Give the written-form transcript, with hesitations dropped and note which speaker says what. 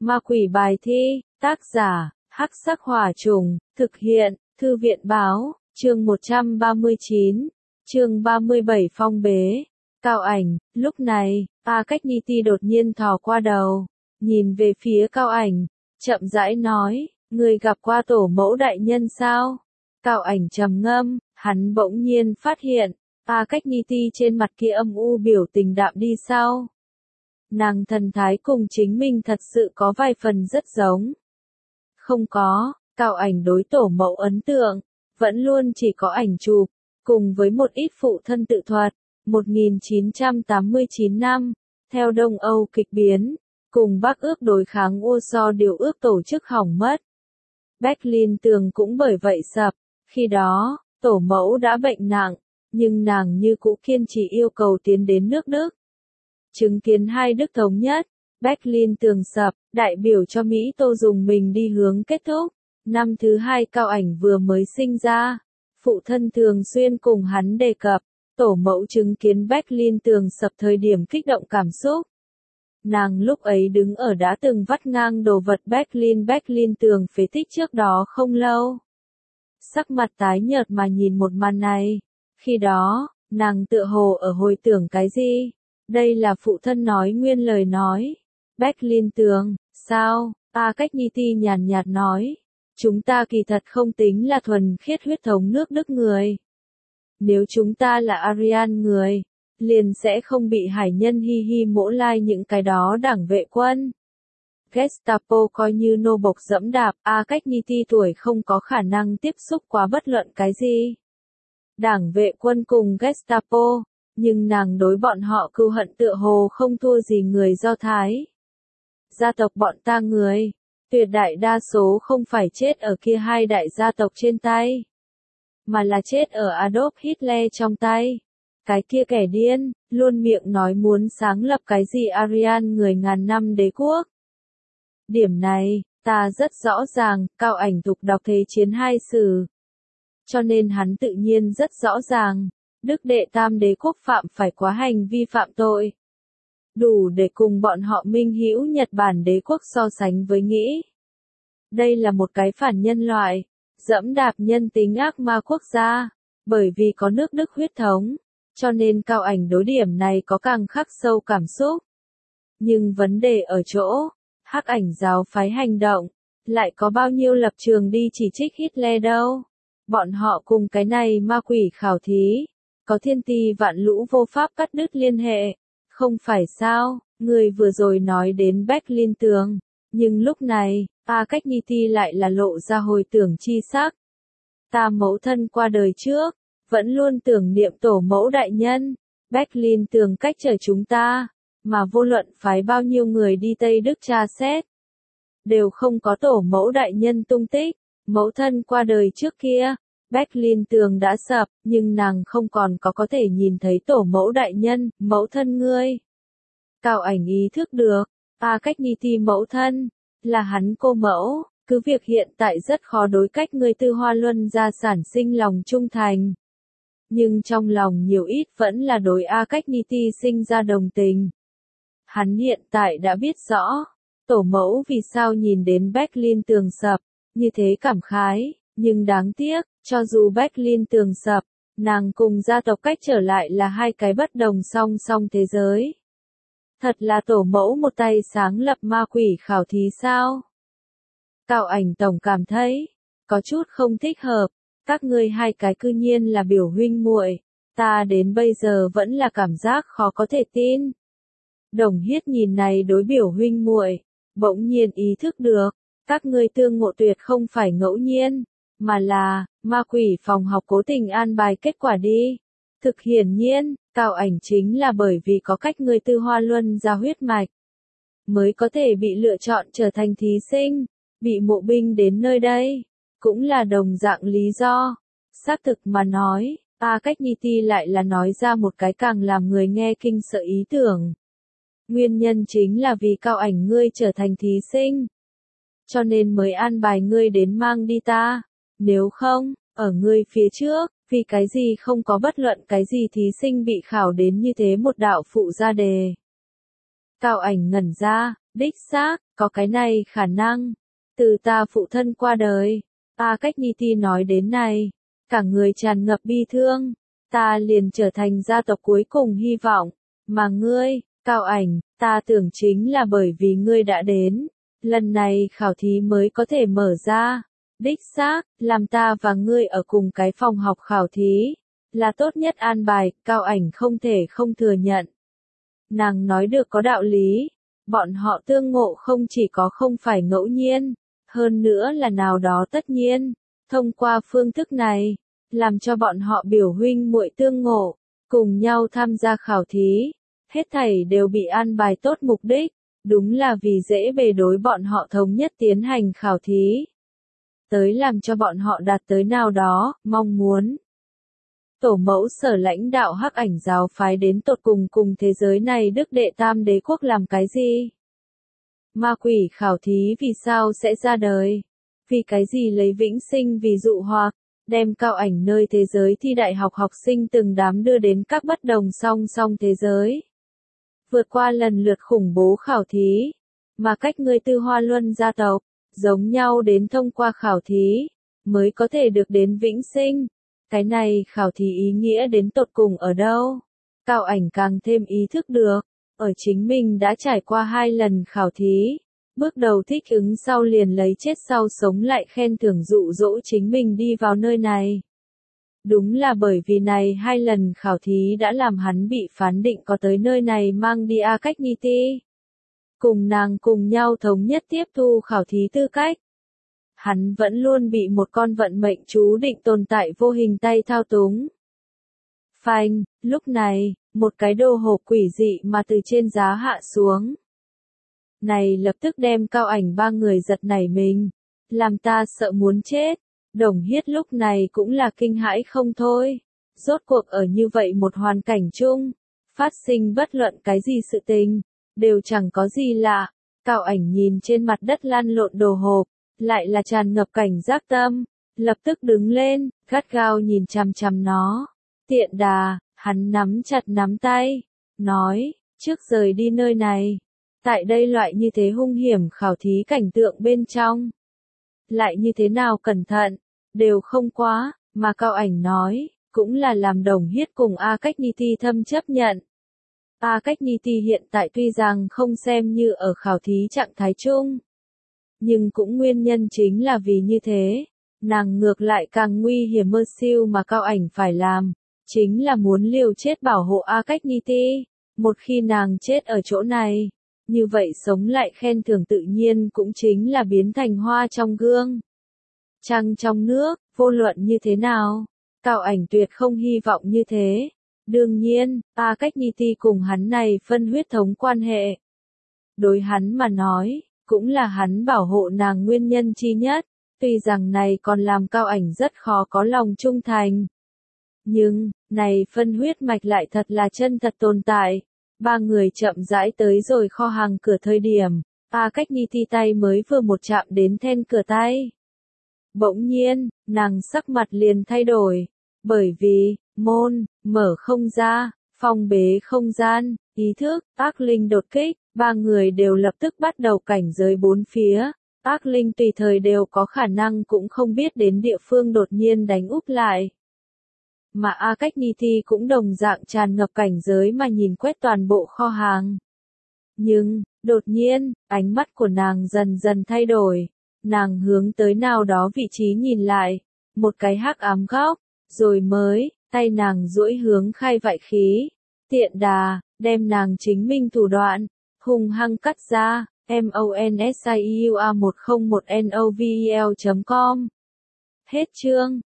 Speaker 1: Ma quỷ bài thi, tác giả, Hắc Sắc Hỏa Trùng, thực hiện, Thư viện báo, chương 139, chương 37 phong bế. Cao Ảnh, lúc này, A Cách Ni Ti đột nhiên thò qua đầu, nhìn về phía Cao Ảnh, chậm rãi nói, người gặp qua tổ mẫu đại nhân sao? Cao Ảnh trầm ngâm, hắn bỗng nhiên phát hiện, A Cách Ni Ti trên mặt kia âm u biểu tình đạm đi sau. Nàng thần thái cùng chính mình thật sự có vài phần rất giống. Không có, Cao Ảnh đối tổ mẫu ấn tượng, vẫn luôn chỉ có ảnh chụp, cùng với một ít phụ thân tự thuật. 1989 năm, theo Đông Âu kịch biến, cùng Bắc ước đối kháng Warsaw điều ước tổ chức hỏng mất. Berlin tường cũng bởi vậy sập, khi đó, tổ mẫu đã bệnh nặng, nhưng nàng như cũ kiên trì yêu cầu tiến đến nước Đức. Chứng kiến hai Đức thống nhất, Berlin tường sập, đại biểu cho Mỹ Tô dùng mình đi hướng kết thúc. Năm thứ hai Cao Ảnh vừa mới sinh ra, phụ thân thường xuyên cùng hắn đề cập, tổ mẫu chứng kiến Berlin tường sập thời điểm kích động cảm xúc. Nàng lúc ấy đứng ở đã từng vắt ngang đồ vật Berlin tường phế tích trước đó không lâu. Sắc mặt tái nhợt mà nhìn một màn này. Khi đó, nàng tựa hồ ở hồi tưởng cái gì? Đây là phụ thân nói nguyên lời nói. Berlin tường, sao? A Cách Ni Ti nhàn nhạt nói. Chúng ta kỳ thật không tính là thuần khiết huyết thống nước Đức người. Nếu chúng ta là Aryan người, liền sẽ không bị hải nhân hi hi mỗ lai những cái đó đảng vệ quân. Gestapo coi như nô bộc dẫm đạp, A Cách Ni Ti tuổi không có khả năng tiếp xúc quá bất luận cái gì. Đảng vệ quân cùng Gestapo, nhưng nàng đối bọn họ cừu hận tựa hồ không thua gì người Do Thái. Gia tộc bọn ta người, tuyệt đại đa số không phải chết ở kia hai đại gia tộc trên tay, mà là chết ở Adolf Hitler trong tay. Cái kia kẻ điên, luôn miệng nói muốn sáng lập cái gì Aryan người ngàn năm đế quốc. Điểm này, ta rất rõ ràng, Cao Ảnh tục đọc Thế chiến hai sử. Cho nên hắn tự nhiên rất rõ ràng, Đức đệ tam đế quốc phạm phải quá hành vi phạm tội. Đủ để cùng bọn họ minh hữu Nhật Bản đế quốc so sánh với nghĩ. Đây là một cái phản nhân loại, dẫm đạp nhân tính ác ma quốc gia, bởi vì có nước Đức huyết thống, cho nên Cao Ảnh đối điểm này có càng khắc sâu cảm xúc. Nhưng vấn đề ở chỗ, Hắc Ảnh giáo phái hành động, lại có bao nhiêu lập trường đi chỉ trích Hitler đâu. Bọn họ cùng cái này ma quỷ khảo thí, có thiên ti vạn lũ vô pháp cắt đứt liên hệ, không phải sao, người vừa rồi nói đến Berlin tường, nhưng lúc này, A Cách Ni Ti lại là lộ ra hồi tưởng chi sắc. Ta mẫu thân qua đời trước, vẫn luôn tưởng niệm tổ mẫu đại nhân, Berlin tường cách trở chúng ta, mà vô luận phái bao nhiêu người đi Tây Đức tra xét, đều không có tổ mẫu đại nhân tung tích. Mẫu thân qua đời trước kia, Berlin tường đã sập, nhưng nàng không còn có thể nhìn thấy tổ mẫu đại nhân, mẫu thân ngươi. Cao Ảnh ý thức được, A Cách Ni Ti mẫu thân, là hắn cô mẫu, cứ việc hiện tại rất khó đối cách người Tư Hoa Luân gia sản sinh lòng trung thành. Nhưng trong lòng nhiều ít vẫn là đối A Cách Ni Ti sinh ra đồng tình. Hắn hiện tại đã biết rõ, tổ mẫu vì sao nhìn đến Berlin tường sập, như thế cảm khái, nhưng đáng tiếc, cho dù Berlin tường sập, nàng cùng gia tộc cách trở lại là hai cái bất đồng song song thế giới. Thật là tổ mẫu một tay sáng lập ma quỷ khảo thí sao? Cao Ảnh tổng cảm thấy, có chút không thích hợp, các ngươi hai cái cư nhiên là biểu huynh muội, ta đến bây giờ vẫn là cảm giác khó có thể tin. Đồng Hiết nhìn này đối biểu huynh muội, bỗng nhiên ý thức được, các ngươi tương ngộ tuyệt không phải ngẫu nhiên, mà là, ma quỷ phòng học cố tình an bài kết quả đi. Thực hiển nhiên, Cao Ảnh chính là bởi vì có cách người Tư Hoa Luân ra huyết mạch, mới có thể bị lựa chọn trở thành thí sinh, bị mộ binh đến nơi đây, cũng là đồng dạng lý do. Xác thực mà nói, A Cách Ni Ti lại là nói ra một cái càng làm người nghe kinh sợ ý tưởng. Nguyên nhân chính là vì Cao Ảnh ngươi trở thành thí sinh, cho nên mới an bài ngươi đến mang đi ta. Nếu không, ở ngươi phía trước, vì cái gì không có bất luận cái gì thí sinh bị khảo đến như thế một đạo phụ ra đề. Cao Ảnh ngẩn ra, đích xác, có cái này khả năng. Từ ta phụ thân qua đời, Akakniti nói đến này, cả người tràn ngập bi thương, ta liền trở thành gia tộc cuối cùng hy vọng, mà ngươi, Cao Ảnh, ta tưởng chính là bởi vì ngươi đã đến, lần này khảo thí mới có thể mở ra, đích xác, làm ta và ngươi ở cùng cái phòng học khảo thí, là tốt nhất an bài, Cao Ảnh không thể không thừa nhận. Nàng nói được có đạo lý, bọn họ tương ngộ không chỉ có không phải ngẫu nhiên, hơn nữa là nào đó tất nhiên, thông qua phương thức này, làm cho bọn họ biểu huynh muội tương ngộ, cùng nhau tham gia khảo thí, hết thảy đều bị an bài tốt mục đích, đúng là vì dễ bề đối bọn họ thống nhất tiến hành khảo thí, tới làm cho bọn họ đạt tới nào đó, mong muốn. Tổ mẫu Sở lãnh đạo Hắc Ảnh giáo phái đến tột cùng thế giới này Đức Đệ Tam Đế quốc làm cái gì? Ma quỷ khảo thí vì sao sẽ ra đời? Vì cái gì lấy vĩnh sinh vì dụ hoặc, đem Cao Ảnh nơi thế giới thi đại học học sinh từng đám đưa đến các bất đồng song song thế giới. Vượt qua lần lượt khủng bố khảo thí, mà cách ngươi Tư Hoa Luân gia tộc, giống nhau đến thông qua khảo thí, mới có thể được đến vĩnh sinh. Cái này khảo thí ý nghĩa đến tột cùng ở đâu? Cao Ảnh càng thêm ý thức được, ở chính mình đã trải qua 2 lần khảo thí, bước đầu thích ứng sau liền lấy chết sau sống lại khen thưởng dụ dỗ chính mình đi vào nơi này. Đúng là bởi vì này 2 lần khảo thí đã làm hắn bị phán định có tới nơi này mang đi Akakniti. Cùng nàng cùng nhau thống nhất tiếp thu khảo thí tư cách. Hắn vẫn luôn bị một con vận mệnh chú định tồn tại vô hình tay thao túng. Phanh, lúc này, một cái đồ hộp quỷ dị mà từ trên giá hạ xuống. Này lập tức đem Cao Ảnh 3 người giật nảy mình, làm ta sợ muốn chết. Đồng Hiết lúc này cũng là kinh hãi không thôi. Rốt cuộc ở như vậy một hoàn cảnh chung, phát sinh bất luận cái gì sự tình, đều chẳng có gì lạ. Cao Ảnh nhìn trên mặt đất lăn lộn đồ hộp, lại là tràn ngập cảnh giác tâm, lập tức đứng lên, gắt gao nhìn chằm chằm nó. Tiện đà, hắn nắm chặt nắm tay, nói, trước rời đi nơi này. Tại đây loại như thế hung hiểm khảo thí cảnh tượng bên trong. Lại như thế nào cẩn thận, đều không quá, mà Cao Ảnh nói, cũng là làm Đồng Hiết cùng Akakniti thâm chấp nhận. Akakniti hiện tại tuy rằng không xem như ở khảo thí trạng thái chung, nhưng cũng nguyên nhân chính là vì như thế, nàng ngược lại càng nguy hiểm mơ siêu mà Cao Ảnh phải làm, chính là muốn liều chết bảo hộ Akakniti, một khi nàng chết ở chỗ này, như vậy sống lại khen thưởng tự nhiên cũng chính là biến thành hoa trong gương. Trăng trong nước, vô luận như thế nào, Cao Ảnh tuyệt không hy vọng như thế. Đương nhiên, Akakniti cùng hắn này phân huyết thống quan hệ. Đối hắn mà nói, cũng là hắn bảo hộ nàng nguyên nhân chi nhất, tuy rằng này còn làm Cao Ảnh rất khó có lòng trung thành. Nhưng, này phân huyết mạch lại thật là chân thật tồn tại. 3 người chậm rãi tới rồi kho hàng cửa thời điểm, Akakniti tay mới vừa một chạm đến then cửa tay. Bỗng nhiên, nàng sắc mặt liền thay đổi, bởi vì, môn, mở không ra, phong bế không gian, ý thức, ác linh đột kích, 3 người đều lập tức bắt đầu cảnh giới 4 phía, ác linh tùy thời đều có khả năng cũng không biết đến địa phương đột nhiên đánh úp lại. Mà Akakniti cũng đồng dạng tràn ngập cảnh giới mà nhìn quét toàn bộ kho hàng. Nhưng, đột nhiên, ánh mắt của nàng dần dần thay đổi, nàng hướng tới nào đó vị trí nhìn lại, một cái hắc ám góc, rồi mới, tay nàng duỗi hướng khai vại khí, tiện đà, đem nàng chính minh thủ đoạn, hung hăng cắt ra, MONSIUA101NOVEL.com. Hết chương.